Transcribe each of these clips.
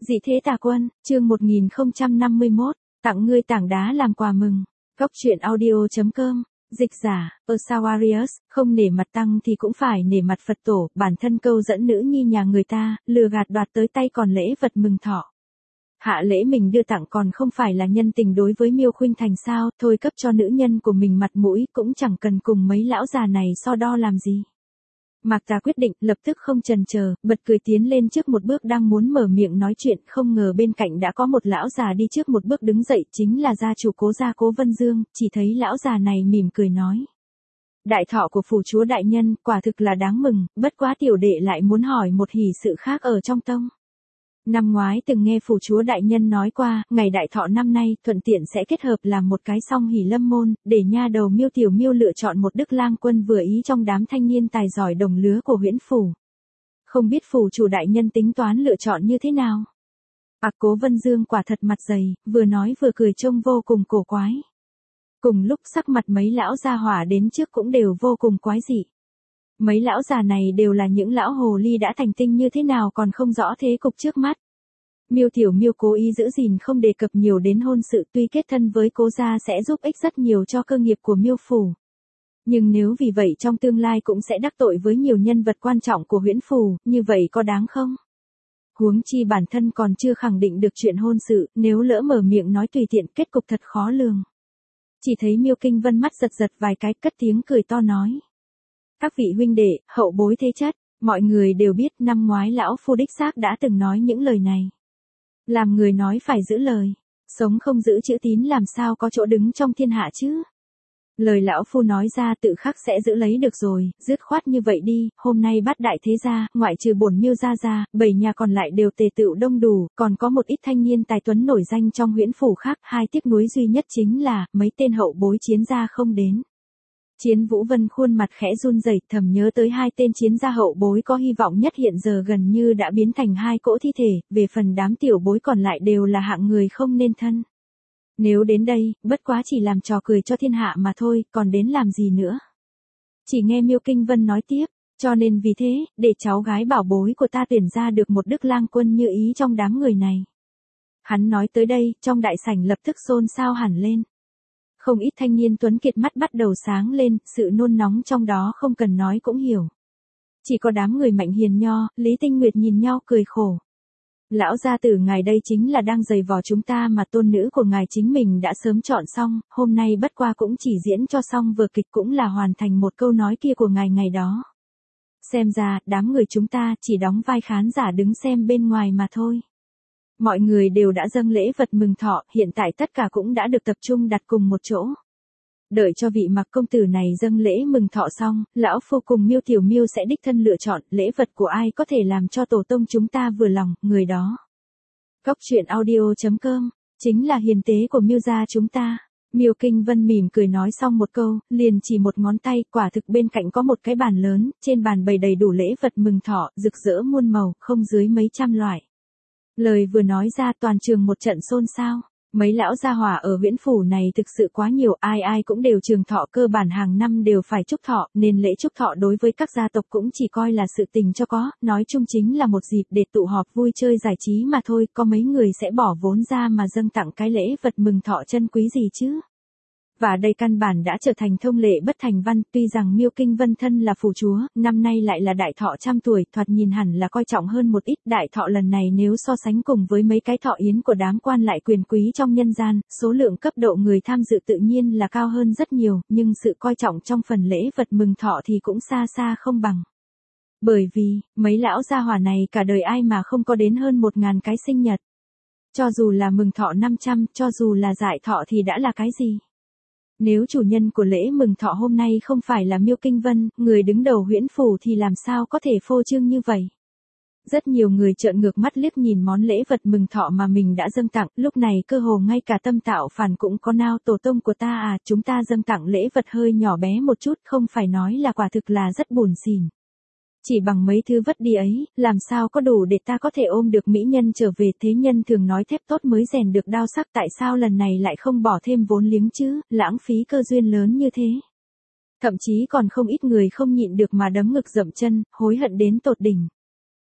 Dị thế tà quân, chương 1051, tặng ngươi tảng đá làm quà mừng. Góc truyện audio.com, dịch giả, Osawarius, không nể mặt tăng thì cũng phải nể mặt Phật tổ, bản thân câu dẫn nữ nhi nhà người ta, lừa gạt đoạt tới tay còn lễ vật mừng thọ. Hạ lễ mình đưa tặng còn không phải là nhân tình đối với Miêu Khuynh Thành sao, thôi cấp cho nữ nhân của mình mặt mũi cũng chẳng cần cùng mấy lão già này so đo làm gì. Mạc Tà quyết định, lập tức không chần chờ, bật cười tiến lên trước một bước đang muốn mở miệng nói chuyện, không ngờ bên cạnh đã có một lão già đi trước một bước đứng dậy, chính là gia chủ Cố gia Cố Vân Dương, chỉ thấy lão già này mỉm cười nói. Đại thọ của phủ chúa đại nhân, quả thực là đáng mừng, bất quá tiểu đệ lại muốn hỏi một hỷ sự khác ở trong tông. Năm ngoái từng nghe phủ chúa đại nhân nói qua, ngày đại thọ năm nay thuận tiện sẽ kết hợp làm một cái song hỷ lâm môn, để nha đầu Miêu Tiểu Miêu lựa chọn một đức lang quân vừa ý trong đám thanh niên tài giỏi đồng lứa của huyễn phủ. Không biết phủ chủ đại nhân tính toán lựa chọn như thế nào? Cố Vân Dương quả thật mặt dày, vừa nói vừa cười trông vô cùng cổ quái. Cùng lúc sắc mặt mấy lão gia hỏa đến trước cũng đều vô cùng quái dị. Mấy lão già này đều là những lão hồ ly đã thành tinh như thế nào còn không rõ thế cục trước mắt. Miêu Tiểu Miêu cố ý giữ gìn không đề cập nhiều đến hôn sự, tuy kết thân với Cố gia sẽ giúp ích rất nhiều cho cơ nghiệp của Miêu phủ. Nhưng nếu vì vậy trong tương lai cũng sẽ đắc tội với nhiều nhân vật quan trọng của huyễn phủ, như vậy có đáng không? Huống chi bản thân còn chưa khẳng định được chuyện hôn sự, nếu lỡ mở miệng nói tùy tiện kết cục thật khó lường. Chỉ thấy Miêu Kinh Vân mắt giật giật vài cái, cất tiếng cười to nói. Các vị huynh đệ, hậu bối thế chất, mọi người đều biết năm ngoái lão phu đích xác đã từng nói những lời này. Làm người nói phải giữ lời, sống không giữ chữ tín làm sao có chỗ đứng trong thiên hạ chứ. Lời lão phu nói ra tự khắc sẽ giữ lấy được rồi, dứt khoát như vậy đi, hôm nay bát đại thế gia, ngoại trừ bổn Miêu gia ra, 7 nhà còn lại đều tề tựu đông đủ, còn có một ít thanh niên tài tuấn nổi danh trong huyễn phủ khác, hai tiếc nuối duy nhất chính là, mấy tên hậu bối chiến gia không đến. Chiến Vũ Vân khuôn mặt khẽ run rẩy, thầm nhớ tới hai tên chiến gia hậu bối có hy vọng nhất hiện giờ gần như đã biến thành hai cỗ thi thể, về phần đám tiểu bối còn lại đều là hạng người không nên thân. Nếu đến đây, bất quá chỉ làm trò cười cho thiên hạ mà thôi, còn đến làm gì nữa. Chỉ nghe Miêu Kinh Vân nói tiếp, cho nên vì thế, để cháu gái bảo bối của ta tuyển ra được một đức lang quân như ý trong đám người này. Hắn nói tới đây, trong đại sảnh lập tức xôn xao hẳn lên. Không ít thanh niên tuấn kiệt mắt bắt đầu sáng lên, sự nôn nóng trong đó không cần nói cũng hiểu. Chỉ có đám người Mạnh Hiền Nho, Lý Tinh Nguyệt nhìn nhau cười khổ. Lão gia tử ngài đây chính là đang giày vò chúng ta mà tôn nữ của ngài chính mình đã sớm chọn xong, hôm nay bất qua cũng chỉ diễn cho xong vừa kịch cũng là hoàn thành một câu nói kia của ngài ngày đó. Xem ra, đám người chúng ta chỉ đóng vai khán giả đứng xem bên ngoài mà thôi. Mọi người đều đã dâng lễ vật mừng thọ, hiện tại tất cả cũng đã được tập trung đặt cùng một chỗ. Đợi cho vị Mạc công tử này dâng lễ mừng thọ xong, lão phu cùng Miêu Tiểu Miêu sẽ đích thân lựa chọn lễ vật của ai có thể làm cho tổ tông chúng ta vừa lòng, người đó. Góc truyện audio.com, chính là hiền tế của Miêu gia chúng ta. Miêu Kinh Vân mỉm cười nói xong một câu, liền chỉ một ngón tay, quả thực bên cạnh có một cái bàn lớn, trên bàn bày đầy đủ lễ vật mừng thọ, rực rỡ muôn màu, không dưới mấy trăm loại. Lời vừa nói ra toàn trường một trận xôn xao. Mấy lão gia hỏa ở huyễn phủ này thực sự quá nhiều, ai ai cũng đều trường thọ, cơ bản hàng năm đều phải chúc thọ, nên lễ chúc thọ đối với các gia tộc cũng chỉ coi là sự tình cho có, nói chung chính là một dịp để tụ họp vui chơi giải trí mà thôi, có mấy người sẽ bỏ vốn ra mà dâng tặng cái lễ vật mừng thọ chân quý gì chứ. Và đây căn bản đã trở thành thông lệ bất thành văn, tuy rằng Miêu Kinh Vân thân là phủ chúa, năm nay lại là đại thọ trăm tuổi, thoạt nhìn hẳn là coi trọng hơn một ít, đại thọ lần này nếu so sánh cùng với mấy cái thọ yến của đám quan lại quyền quý trong nhân gian, số lượng cấp độ người tham dự tự nhiên là cao hơn rất nhiều, nhưng sự coi trọng trong phần lễ vật mừng thọ thì cũng xa xa không bằng. Bởi vì, mấy lão gia hỏa này cả đời ai mà không có đến hơn 1000 cái sinh nhật. Cho dù là mừng thọ 500, cho dù là giải thọ thì đã là cái gì? Nếu chủ nhân của lễ mừng thọ hôm nay không phải là Miêu Kinh Vân, người đứng đầu huyễn phủ thì làm sao có thể phô trương như vậy? Rất nhiều người trợn ngược mắt liếc nhìn món lễ vật mừng thọ mà mình đã dâng tặng, lúc này cơ hồ ngay cả Tâm Tạo Phản cũng có nao, tổ tông của ta à, chúng ta dâng tặng lễ vật hơi nhỏ bé một chút, không phải nói là quả thực là rất buồn xỉn. Chỉ bằng mấy thứ vất đi ấy, làm sao có đủ để ta có thể ôm được mỹ nhân trở về, thế nhân thường nói thép tốt mới rèn được đao sắc, tại sao lần này lại không bỏ thêm vốn liếng chứ, lãng phí cơ duyên lớn như thế. Thậm chí còn không ít người không nhịn được mà đấm ngực dậm chân, hối hận đến tột đỉnh.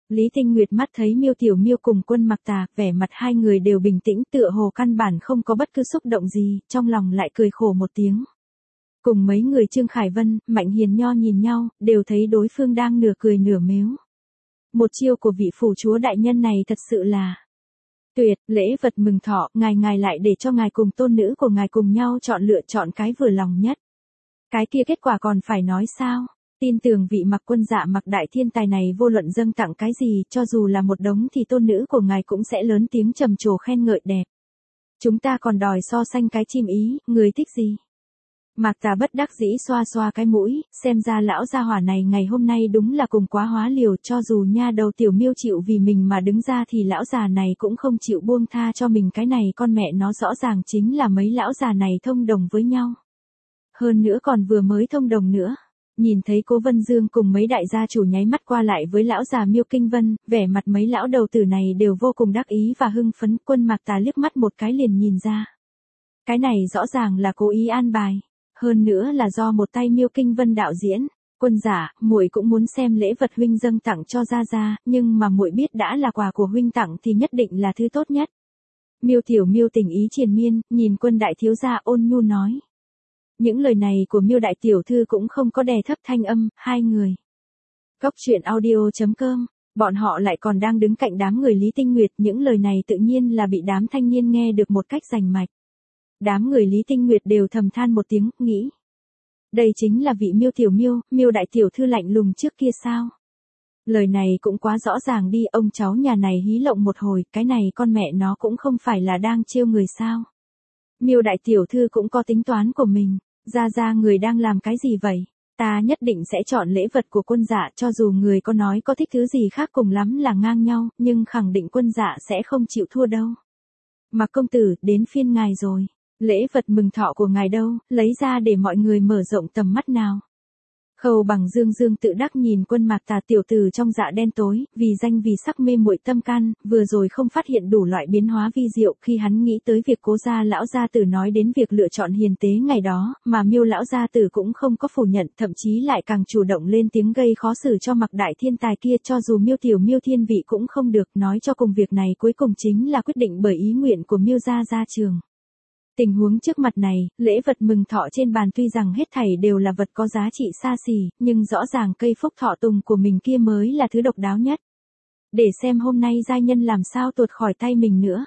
Lý Tinh Nguyệt mắt thấy Miêu Tiểu Miêu cùng Quân Mặc Tà, vẻ mặt hai người đều bình tĩnh tựa hồ căn bản không có bất cứ xúc động gì, trong lòng lại cười khổ một tiếng. Cùng mấy người Trương Khải Vân, Mạnh Hiền Nho nhìn nhau, đều thấy đối phương đang nửa cười nửa mếu. Một chiêu của vị phủ chúa đại nhân này thật sự là tuyệt, lễ vật mừng thọ, ngài lại để cho ngài cùng tôn nữ của ngài cùng nhau lựa chọn cái vừa lòng nhất. Cái kia kết quả còn phải nói sao? Tin tưởng vị Mặc Quân Dạ Mặc đại thiên tài này vô luận dâng tặng cái gì, cho dù là một đống thì tôn nữ của ngài cũng sẽ lớn tiếng trầm trồ khen ngợi đẹp. Chúng ta còn đòi so sánh cái chim ý, người thích gì? Mạc Tà bất đắc dĩ xoa xoa cái mũi, xem ra lão gia hỏa này ngày hôm nay đúng là cùng quá hóa liều, cho dù nha đầu Tiểu Miêu chịu vì mình mà đứng ra thì lão già này cũng không chịu buông tha cho mình, cái này con mẹ nó rõ ràng chính là mấy lão già này thông đồng với nhau. Hơn nữa còn vừa mới thông đồng nữa. Nhìn thấy Cố Vân Dương cùng mấy đại gia chủ nháy mắt qua lại với lão già Miêu Kinh Vân, vẻ mặt mấy lão đầu tử này đều vô cùng đắc ý và hưng phấn. Quân Mạc Tà liếc mắt một cái liền nhìn ra. Cái này rõ ràng là cố ý an bài. Hơn nữa là do một tay Miêu Kinh Vân đạo diễn. Quân Dạ, muội cũng muốn xem lễ vật huynh dâng tặng cho gia gia, nhưng mà muội biết đã là quà của huynh tặng thì nhất định là thứ tốt nhất. Miêu Tiểu Miêu tình ý triền miên, nhìn Quân đại thiếu gia ôn nhu nói. Những lời này của Miêu đại tiểu thư cũng không có đè thấp thanh âm, hai người. Góc truyện audio.com, bọn họ lại còn đang đứng cạnh đám người Lý Tinh Nguyệt, những lời này tự nhiên là bị đám thanh niên nghe được một cách rành mạch. Đám người Lý Tinh Nguyệt đều thầm than một tiếng, nghĩ. Đây chính là vị Miêu Tiểu Miêu, Miêu đại tiểu thư lạnh lùng trước kia sao? Lời này cũng quá rõ ràng đi, ông cháu nhà này hí lộng một hồi, cái này con mẹ nó cũng không phải là đang trêu người sao? Miêu đại tiểu thư cũng có tính toán của mình, ra người đang làm cái gì vậy? Ta nhất định sẽ chọn lễ vật của Quân Dạ, cho dù người có nói có thích thứ gì khác cùng lắm là ngang nhau, nhưng khẳng định Quân Dạ sẽ không chịu thua đâu. Mạc công tử, đến phiên ngài rồi. Lễ vật mừng thọ của ngài đâu, lấy ra để mọi người mở rộng tầm mắt nào. Khâu Bằng dương tự đắc nhìn Quân Mạc Tà tiểu tử trong dạ đen tối, vì danh vì sắc mê muội tâm can, vừa rồi không phát hiện đủ loại biến hóa vi diệu khi hắn nghĩ tới việc Cố gia lão gia tử nói đến việc lựa chọn hiền tế ngày đó, mà Miêu lão gia tử cũng không có phủ nhận, thậm chí lại càng chủ động lên tiếng gây khó xử cho Mạc đại thiên tài kia, cho dù Miêu Tiểu Miêu thiên vị cũng không được, nói cho cùng việc này cuối cùng chính là quyết định bởi ý nguyện của Miêu gia gia trường. Tình huống trước mặt này, lễ vật mừng thọ trên bàn tuy rằng hết thảy đều là vật có giá trị xa xỉ, nhưng rõ ràng cây phúc thọ tùng của mình kia mới là thứ độc đáo nhất. Để xem hôm nay giai nhân làm sao tuột khỏi tay mình nữa.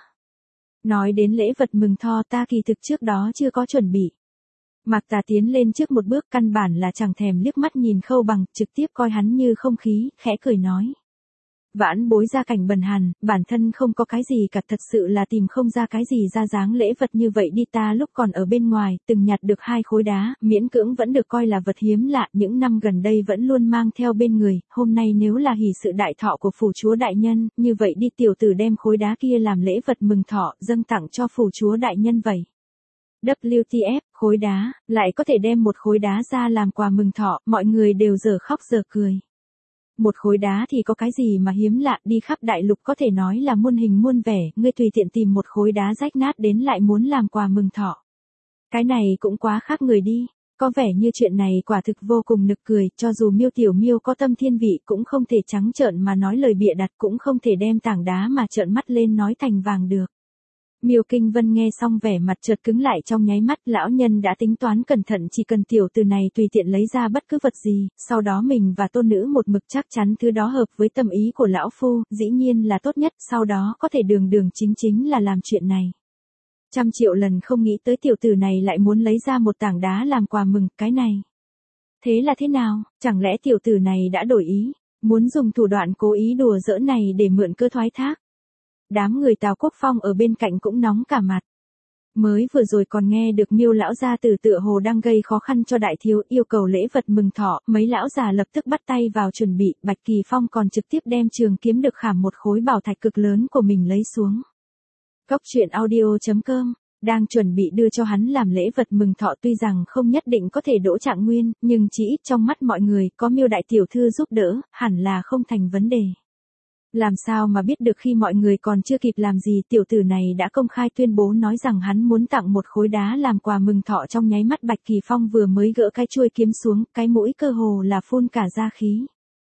Nói đến lễ vật mừng thọ ta kỳ thực trước đó chưa có chuẩn bị. Mạc Tà tiến lên trước một bước, căn bản là chẳng thèm liếc mắt nhìn Khâu Bằng, trực tiếp coi hắn như không khí, khẽ cười nói. Vãn bối gia cảnh bần hàn, bản thân không có cái gì cả, thật sự là tìm không ra cái gì ra dáng lễ vật như vậy đi, ta lúc còn ở bên ngoài, từng nhặt được 2 khối đá, miễn cưỡng vẫn được coi là vật hiếm lạ, những năm gần đây vẫn luôn mang theo bên người, hôm nay nếu là hỷ sự đại thọ của phủ chúa đại nhân, như vậy đi tiểu tử đem khối đá kia làm lễ vật mừng thọ, dâng tặng cho phủ chúa đại nhân vậy. WTF, khối đá, lại có thể đem một khối đá ra làm quà mừng thọ, mọi người đều dở khóc dở cười. Một khối đá thì có cái gì mà hiếm lạ, đi khắp đại lục có thể nói là muôn hình muôn vẻ, ngươi tùy tiện tìm một khối đá rách nát đến lại muốn làm quà mừng thọ. Cái này cũng quá khác người đi, có vẻ như chuyện này quả thực vô cùng nực cười, cho dù Miêu Tiểu Miêu có tâm thiên vị cũng không thể trắng trợn mà nói lời bịa đặt, cũng không thể đem tảng đá mà trợn mắt lên nói thành vàng được. Miêu Kinh Vân nghe xong vẻ mặt chợt cứng lại trong nháy mắt, lão nhân đã tính toán cẩn thận, chỉ cần tiểu tử này tùy tiện lấy ra bất cứ vật gì, sau đó mình và tôn nữ một mực chắc chắn thứ đó hợp với tâm ý của lão phu, dĩ nhiên là tốt nhất, sau đó có thể đường chính là làm chuyện này. 100 triệu lần không nghĩ tới tiểu tử này lại muốn lấy ra một tảng đá làm quà mừng, cái này. Thế là thế nào, chẳng lẽ tiểu tử này đã đổi ý, muốn dùng thủ đoạn cố ý đùa giỡn này để mượn cơ thoái thác? Đám người Tào Quốc Phong ở bên cạnh cũng nóng cả mặt. Mới vừa rồi còn nghe được Miêu lão gia tử tựa hồ đang gây khó khăn cho đại thiếu, yêu cầu lễ vật mừng thọ, mấy lão già lập tức bắt tay vào chuẩn bị, Bạch Kỳ Phong còn trực tiếp đem trường kiếm được khảm một khối bảo thạch cực lớn của mình lấy xuống. Góc truyện audio.com, đang chuẩn bị đưa cho hắn làm lễ vật mừng thọ, tuy rằng không nhất định có thể đỗ trạng nguyên, nhưng chỉ ít trong mắt mọi người, có Miêu đại tiểu thư giúp đỡ, hẳn là không thành vấn đề. Làm sao mà biết được khi mọi người còn chưa kịp làm gì, tiểu tử này đã công khai tuyên bố nói rằng hắn muốn tặng một khối đá làm quà mừng thọ, trong nháy mắt Bạch Kỳ Phong vừa mới gỡ cái chuôi kiếm xuống, cái mũi cơ hồ là phun cả ra khí.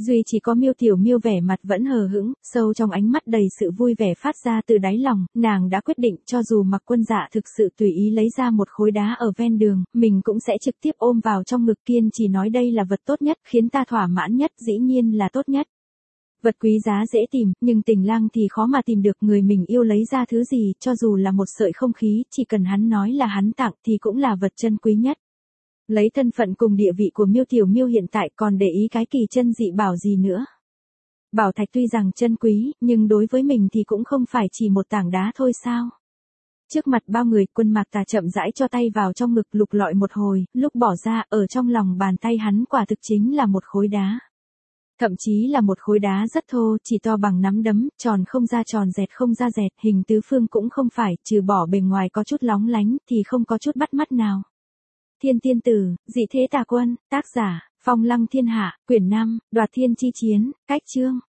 Duy chỉ có Miêu Tiểu Miêu vẻ mặt vẫn hờ hững, sâu trong ánh mắt đầy sự vui vẻ phát ra từ đáy lòng, nàng đã quyết định cho dù Mạc Quân Dạ thực sự tùy ý lấy ra một khối đá ở ven đường, mình cũng sẽ trực tiếp ôm vào trong ngực, kiên trì nói đây là vật tốt nhất, khiến ta thỏa mãn nhất, dĩ nhiên là tốt nhất. Vật quý giá dễ tìm, nhưng Tình Lang thì khó mà tìm được, người mình yêu lấy ra thứ gì, cho dù là một sợi không khí, chỉ cần hắn nói là hắn tặng thì cũng là vật chân quý nhất. Lấy thân phận cùng địa vị của Miêu Tiểu Miêu hiện tại còn để ý cái kỳ chân dị bảo gì nữa. Bảo thạch tuy rằng chân quý, nhưng đối với mình thì cũng không phải chỉ một tảng đá thôi sao. Trước mặt bao người, Quân Mạc Tà chậm rãi cho tay vào trong ngực lục lọi một hồi, lúc bỏ ra, ở trong lòng bàn tay hắn quả thực chính là một khối đá. Thậm chí là một khối đá rất thô, chỉ to bằng nắm đấm, tròn không ra tròn, dẹt không ra dẹt, hình tứ phương cũng không phải, trừ bỏ bề ngoài có chút lóng lánh, thì không có chút bắt mắt nào. Thiên Tiên Tử, Dị Thế Tà Quân, tác giả, Phong Lăng Thiên Hạ, quyển 5, Đoạt Thiên Chi Chiến, cách chương.